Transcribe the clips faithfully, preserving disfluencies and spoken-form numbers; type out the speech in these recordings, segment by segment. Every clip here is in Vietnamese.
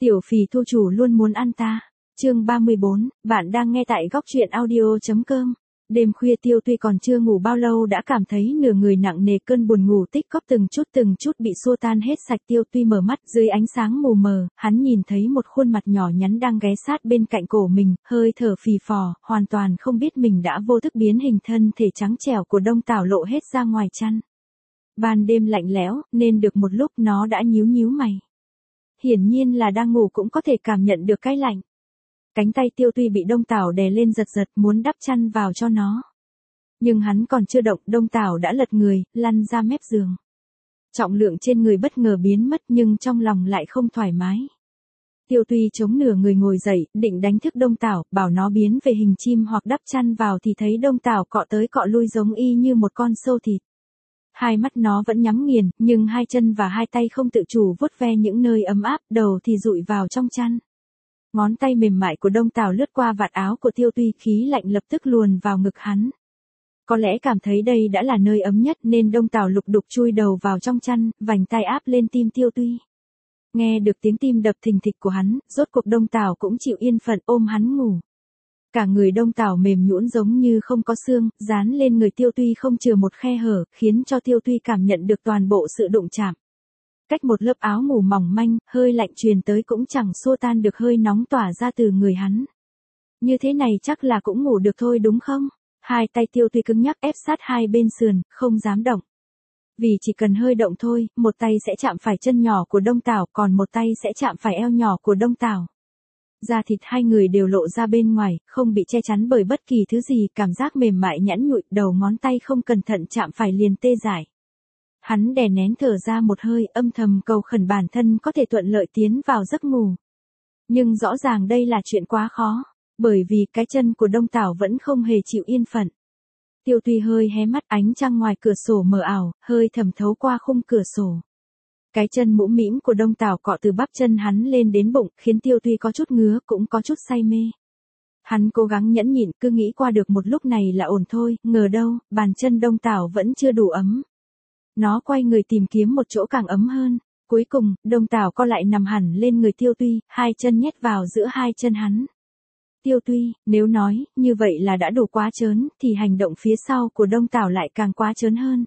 Tiểu phì thu chủ luôn muốn ăn ta. Chương ba mươi bốn, bạn đang nghe tại góc truyện audio.com. Đêm khuya Tiêu Tuy còn chưa ngủ bao lâu đã cảm thấy nửa người nặng nề, cơn buồn ngủ tích cóp từng chút từng chút bị xua tan hết sạch. Tiêu Tuy mở mắt, dưới ánh sáng mù mờ, hắn nhìn thấy một khuôn mặt nhỏ nhắn đang ghé sát bên cạnh cổ mình, hơi thở phì phò, hoàn toàn không biết mình đã vô thức biến hình. Thân thể trắng trẻo của Đông Tảo lộ hết ra ngoài chăn. Ban đêm lạnh lẽo, nên được một lúc nó đã nhíu nhíu mày. Hiển nhiên là đang ngủ cũng có thể cảm nhận được cái lạnh. Cánh tay Tiêu Tuy bị Đông Tảo đè lên giật giật, muốn đắp chăn vào cho nó. Nhưng hắn còn chưa động, Đông Tảo đã lật người, lăn ra mép giường. Trọng lượng trên người bất ngờ biến mất, nhưng trong lòng lại không thoải mái. Tiêu Tuy chống nửa người ngồi dậy, định đánh thức Đông Tảo, bảo nó biến về hình chim hoặc đắp chăn vào, thì thấy Đông Tảo cọ tới cọ lui giống y như một con sâu thịt. Hai mắt nó vẫn nhắm nghiền, nhưng hai chân và hai tay không tự chủ vuốt ve những nơi ấm áp, đầu thì dụi vào trong chăn. Ngón tay mềm mại của Đông Tảo lướt qua vạt áo của Tiêu Tuy, khí lạnh lập tức luồn vào ngực hắn. Có lẽ cảm thấy đây đã là nơi ấm nhất nên Đông Tảo lục đục chui đầu vào trong chăn, vành tai áp lên tim Tiêu Tuy. Nghe được tiếng tim đập thình thịch của hắn, rốt cuộc Đông Tảo cũng chịu yên phận ôm hắn ngủ. Cả người Đông Tảo mềm nhũn giống như không có xương, dán lên người Tiêu Tuy không chừa một khe hở, khiến cho Tiêu Tuy cảm nhận được toàn bộ sự đụng chạm. Cách một lớp áo ngủ mỏng manh, hơi lạnh truyền tới cũng chẳng xua tan được hơi nóng tỏa ra từ người hắn. Như thế này chắc là cũng ngủ được thôi đúng không? Hai tay Tiêu Tuy cứng nhắc ép sát hai bên sườn, không dám động. Vì chỉ cần hơi động thôi, một tay sẽ chạm phải chân nhỏ của Đông Tảo, còn một tay sẽ chạm phải eo nhỏ của Đông Tảo. Da thịt hai người đều lộ ra bên ngoài, không bị che chắn bởi bất kỳ thứ gì, cảm giác mềm mại nhẵn nhụi, đầu ngón tay không cẩn thận chạm phải liền tê dại. Hắn đè nén thở ra một hơi, âm thầm cầu khẩn bản thân có thể thuận lợi tiến vào giấc ngủ. Nhưng rõ ràng đây là chuyện quá khó, bởi vì cái chân của Đông Tảo vẫn không hề chịu yên phận. Tiêu Tuy hơi hé mắt, ánh trăng ngoài cửa sổ mờ ảo, hơi thẩm thấu qua khung cửa sổ. Cái chân mũm mĩm của Đông Tảo cọ từ bắp chân hắn lên đến bụng, khiến Tiêu Tuy có chút ngứa, cũng có chút say mê. Hắn cố gắng nhẫn nhịn, cứ nghĩ qua được một lúc này là ổn thôi, ngờ đâu, bàn chân Đông Tảo vẫn chưa đủ ấm. Nó quay người tìm kiếm một chỗ càng ấm hơn. Cuối cùng, Đông Tảo co lại nằm hẳn lên người Tiêu Tuy, hai chân nhét vào giữa hai chân hắn. Tiêu Tuy, nếu nói, như vậy là đã đủ quá trớn, thì hành động phía sau của Đông Tảo lại càng quá trớn hơn.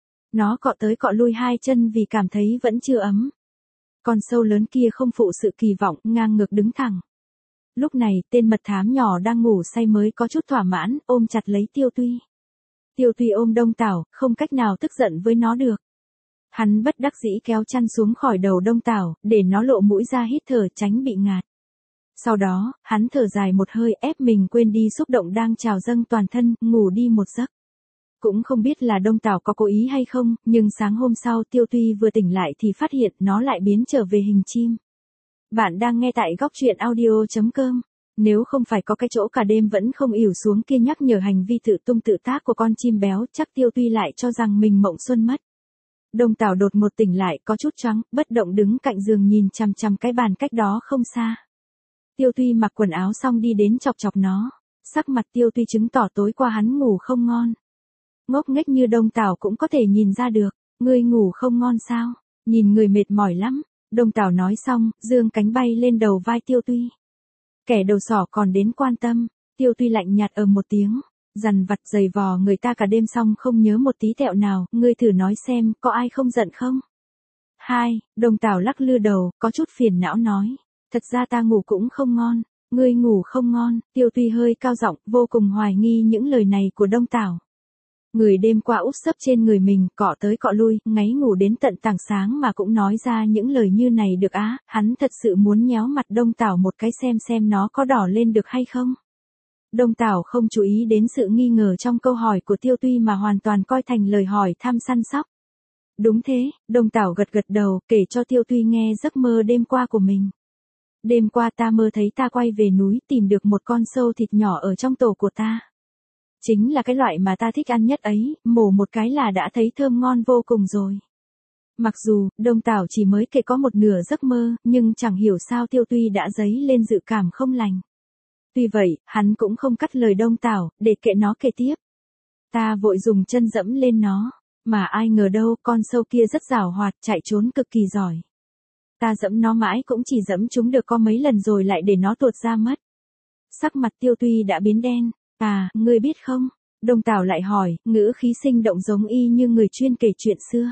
Nó cọ tới cọ lui hai chân vì cảm thấy vẫn chưa ấm. Con sâu lớn kia không phụ sự kỳ vọng, ngang ngược đứng thẳng. Lúc này, tên mật thám nhỏ đang ngủ say mới có chút thỏa mãn, ôm chặt lấy Tiêu Tuy. Tiêu Tuy ôm Đông Tảo, không cách nào tức giận với nó được. Hắn bất đắc dĩ kéo chăn xuống khỏi đầu Đông Tảo, để nó lộ mũi ra hít thở tránh bị ngạt. Sau đó, hắn thở dài một hơi, ép mình quên đi xúc động đang trào dâng toàn thân, ngủ đi một giấc. Cũng không biết là Đông Tảo có cố ý hay không, nhưng sáng hôm sau Tiêu Tuy vừa tỉnh lại thì phát hiện nó lại biến trở về hình chim. Bạn đang nghe tại góc truyện audio.com. Nếu không phải có cái chỗ cả đêm vẫn không ỉu xuống kia nhắc nhở hành vi tự tung tự tác của con chim béo, chắc Tiêu Tuy lại cho rằng mình mộng xuân mất. Đông Tảo đột ngột tỉnh lại, có chút choáng, bất động đứng cạnh giường nhìn chằm chằm cái bàn cách đó không xa. Tiêu Tuy mặc quần áo xong đi đến chọc chọc nó. Sắc mặt Tiêu Tuy chứng tỏ tối qua hắn ngủ không ngon. Ngốc nghếch như Đông Tảo cũng có thể nhìn ra được. Ngươi ngủ không ngon sao? Nhìn người mệt mỏi lắm. Đông Tảo nói xong, giương cánh bay lên đầu vai Tiêu Tuy. Kẻ đầu sỏ còn đến quan tâm. Tiêu Tuy lạnh nhạt ở một tiếng. Dằn vặt giày vò người ta cả đêm xong không nhớ một tí tẹo nào. Ngươi thử nói xem, có ai không giận không? Hai, Đông Tảo lắc lư đầu, có chút phiền não nói. Thật ra ta ngủ cũng không ngon. Ngươi ngủ không ngon. Tiêu Tuy hơi cao giọng, vô cùng hoài nghi những lời này của Đông Tảo. Người đêm qua úp sấp trên người mình, cọ tới cọ lui, ngáy ngủ đến tận tảng sáng mà cũng nói ra những lời như này được á, hắn thật sự muốn nhéo mặt Đông Tảo một cái xem xem nó có đỏ lên được hay không. Đông Tảo không chú ý đến sự nghi ngờ trong câu hỏi của Tiêu Tuy mà hoàn toàn coi thành lời hỏi thăm săn sóc. Đúng thế, Đông Tảo gật gật đầu, kể cho Tiêu Tuy nghe giấc mơ đêm qua của mình. Đêm qua ta mơ thấy ta quay về núi tìm được một con sâu thịt nhỏ ở trong tổ của ta. Chính là cái loại mà ta thích ăn nhất ấy, mổ một cái là đã thấy thơm ngon vô cùng rồi. Mặc dù, Đông Tảo chỉ mới kể có một nửa giấc mơ, nhưng chẳng hiểu sao Tiêu Tuy đã dấy lên dự cảm không lành. Tuy vậy, hắn cũng không cắt lời Đông Tảo, để kệ nó kể tiếp. Ta vội dùng chân dẫm lên nó, mà ai ngờ đâu con sâu kia rất giàu hoạt, chạy trốn cực kỳ giỏi. Ta dẫm nó mãi cũng chỉ dẫm chúng được có mấy lần rồi lại để nó tuột ra mất. Sắc mặt Tiêu Tuy đã biến đen. À, ngươi biết không? Đông Tảo lại hỏi, ngữ khí sinh động giống y như người chuyên kể chuyện xưa.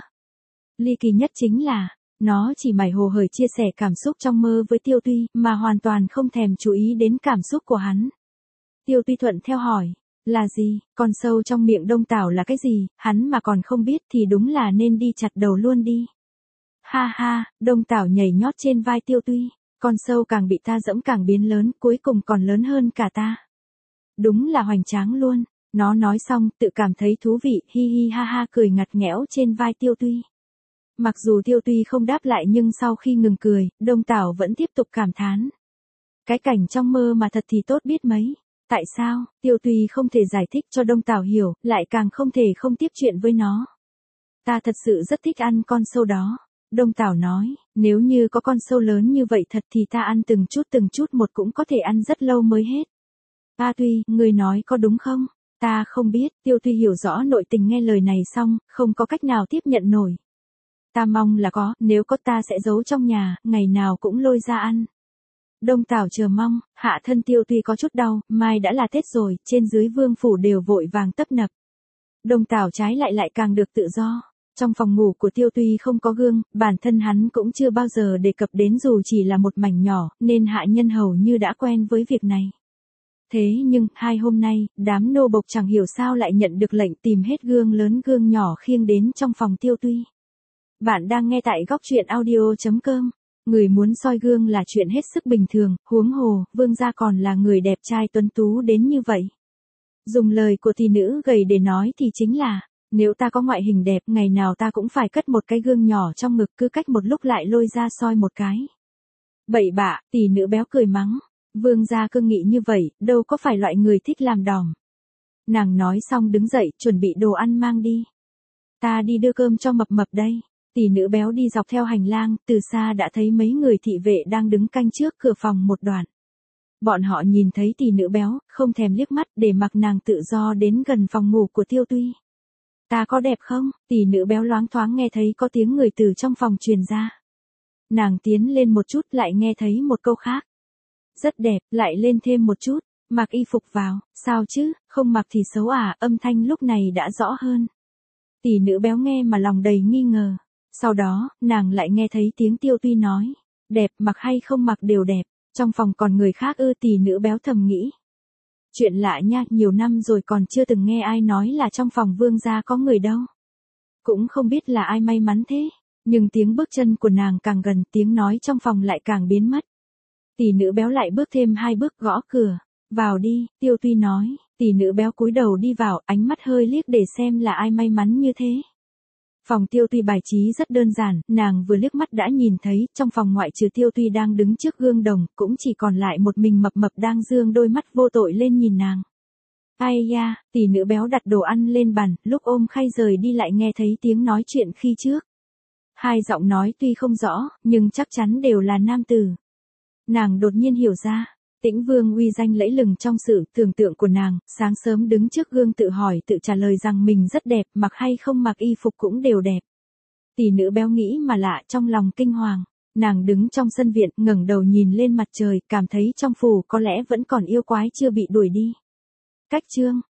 Ly kỳ nhất chính là, nó chỉ mải hồ hởi chia sẻ cảm xúc trong mơ với Tiêu Tuy, mà hoàn toàn không thèm chú ý đến cảm xúc của hắn. Tiêu Tuy thuận theo hỏi, là gì, con sâu trong miệng Đông Tảo là cái gì, hắn mà còn không biết thì đúng là nên đi chặt đầu luôn đi. Ha ha, Đông Tảo nhảy nhót trên vai Tiêu Tuy, con sâu càng bị ta dẫm càng biến lớn, cuối cùng còn lớn hơn cả ta. Đúng là hoành tráng luôn, nó nói xong tự cảm thấy thú vị, hi hi ha ha cười ngặt nghẽo trên vai Tiêu Tuy. Mặc dù Tiêu Tuy không đáp lại nhưng sau khi ngừng cười, Đông Tảo vẫn tiếp tục cảm thán. Cái cảnh trong mơ mà thật thì tốt biết mấy. Tại sao, Tiêu Tuy không thể giải thích cho Đông Tảo hiểu, lại càng không thể không tiếp chuyện với nó. Ta thật sự rất thích ăn con sâu đó. Đông Tảo nói, nếu như có con sâu lớn như vậy thật thì ta ăn từng chút từng chút một cũng có thể ăn rất lâu mới hết. Ta Tuy, người nói có đúng không? Ta không biết, Tiêu Tuy hiểu rõ nội tình nghe lời này xong, không có cách nào tiếp nhận nổi. Ta mong là có, nếu có ta sẽ giấu trong nhà, ngày nào cũng lôi ra ăn. Đông Tảo chờ mong, hạ thân Tiêu Tuy có chút đau, mai đã là Tết rồi, trên dưới vương phủ đều vội vàng tấp nập. Đông Tảo trái lại lại càng được tự do. Trong phòng ngủ của Tiêu Tuy không có gương, bản thân hắn cũng chưa bao giờ đề cập đến dù chỉ là một mảnh nhỏ, nên hạ nhân hầu như đã quen với việc này. Thế nhưng, hai hôm nay, đám nô bộc chẳng hiểu sao lại nhận được lệnh tìm hết gương lớn gương nhỏ khiêng đến trong phòng Tiêu Tuy. Bạn đang nghe tại góc truyện audio chấm com. Người muốn soi gương là chuyện hết sức bình thường, huống hồ, vương gia còn là người đẹp trai tuấn tú đến như vậy. Dùng lời của tỷ nữ gầy để nói thì chính là, nếu ta có ngoại hình đẹp, ngày nào ta cũng phải cất một cái gương nhỏ trong ngực, cứ cách một lúc lại lôi ra soi một cái. Bậy bạ, tỷ nữ béo cười mắng. Vương gia cương nghị như vậy, đâu có phải loại người thích làm đỏm. Nàng nói xong đứng dậy, chuẩn bị đồ ăn mang đi. Ta đi đưa cơm cho mập mập đây. Tỷ nữ béo đi dọc theo hành lang, từ xa đã thấy mấy người thị vệ đang đứng canh trước cửa phòng một đoạn. Bọn họ nhìn thấy tỷ nữ béo, không thèm liếc mắt để mặc nàng tự do đến gần phòng ngủ của Tiêu Tuy. Ta có đẹp không? Tỷ nữ béo loáng thoáng nghe thấy có tiếng người từ trong phòng truyền ra. Nàng tiến lên một chút lại nghe thấy một câu khác. Rất đẹp, lại lên thêm một chút, mặc y phục vào, sao chứ, không mặc thì xấu à, âm thanh lúc này đã rõ hơn. Tỷ nữ béo nghe mà lòng đầy nghi ngờ. Sau đó, nàng lại nghe thấy tiếng Tiêu Tuy nói, đẹp mặc hay không mặc đều đẹp, trong phòng còn người khác ư, tỷ nữ béo thầm nghĩ. Chuyện lạ nha, nhiều năm rồi còn chưa từng nghe ai nói là trong phòng vương gia có người đâu. Cũng không biết là ai may mắn thế, nhưng tiếng bước chân của nàng càng gần, tiếng nói trong phòng lại càng biến mất. Tỷ nữ béo lại bước thêm hai bước gõ cửa, vào đi, Tiêu Tuy nói, tỷ nữ béo cúi đầu đi vào, ánh mắt hơi liếc để xem là ai may mắn như thế. Phòng Tiêu Tuy bài trí rất đơn giản, nàng vừa liếc mắt đã nhìn thấy, trong phòng ngoại trừ Tiêu Tuy đang đứng trước gương đồng, cũng chỉ còn lại một mình mập mập đang dương đôi mắt vô tội lên nhìn nàng. Ai da, tỷ nữ béo đặt đồ ăn lên bàn, lúc ôm khay rời đi lại nghe thấy tiếng nói chuyện khi trước. Hai giọng nói tuy không rõ, nhưng chắc chắn đều là nam tử. Nàng đột nhiên hiểu ra, Tĩnh Vương uy danh lẫy lừng trong sự tưởng tượng của nàng, sáng sớm đứng trước gương tự hỏi tự trả lời rằng mình rất đẹp, mặc hay không mặc y phục cũng đều đẹp. Tỷ nữ béo nghĩ mà lạ trong lòng kinh hoàng, nàng đứng trong sân viện, ngẩng đầu nhìn lên mặt trời, cảm thấy trong phủ có lẽ vẫn còn yêu quái chưa bị đuổi đi. Cách chương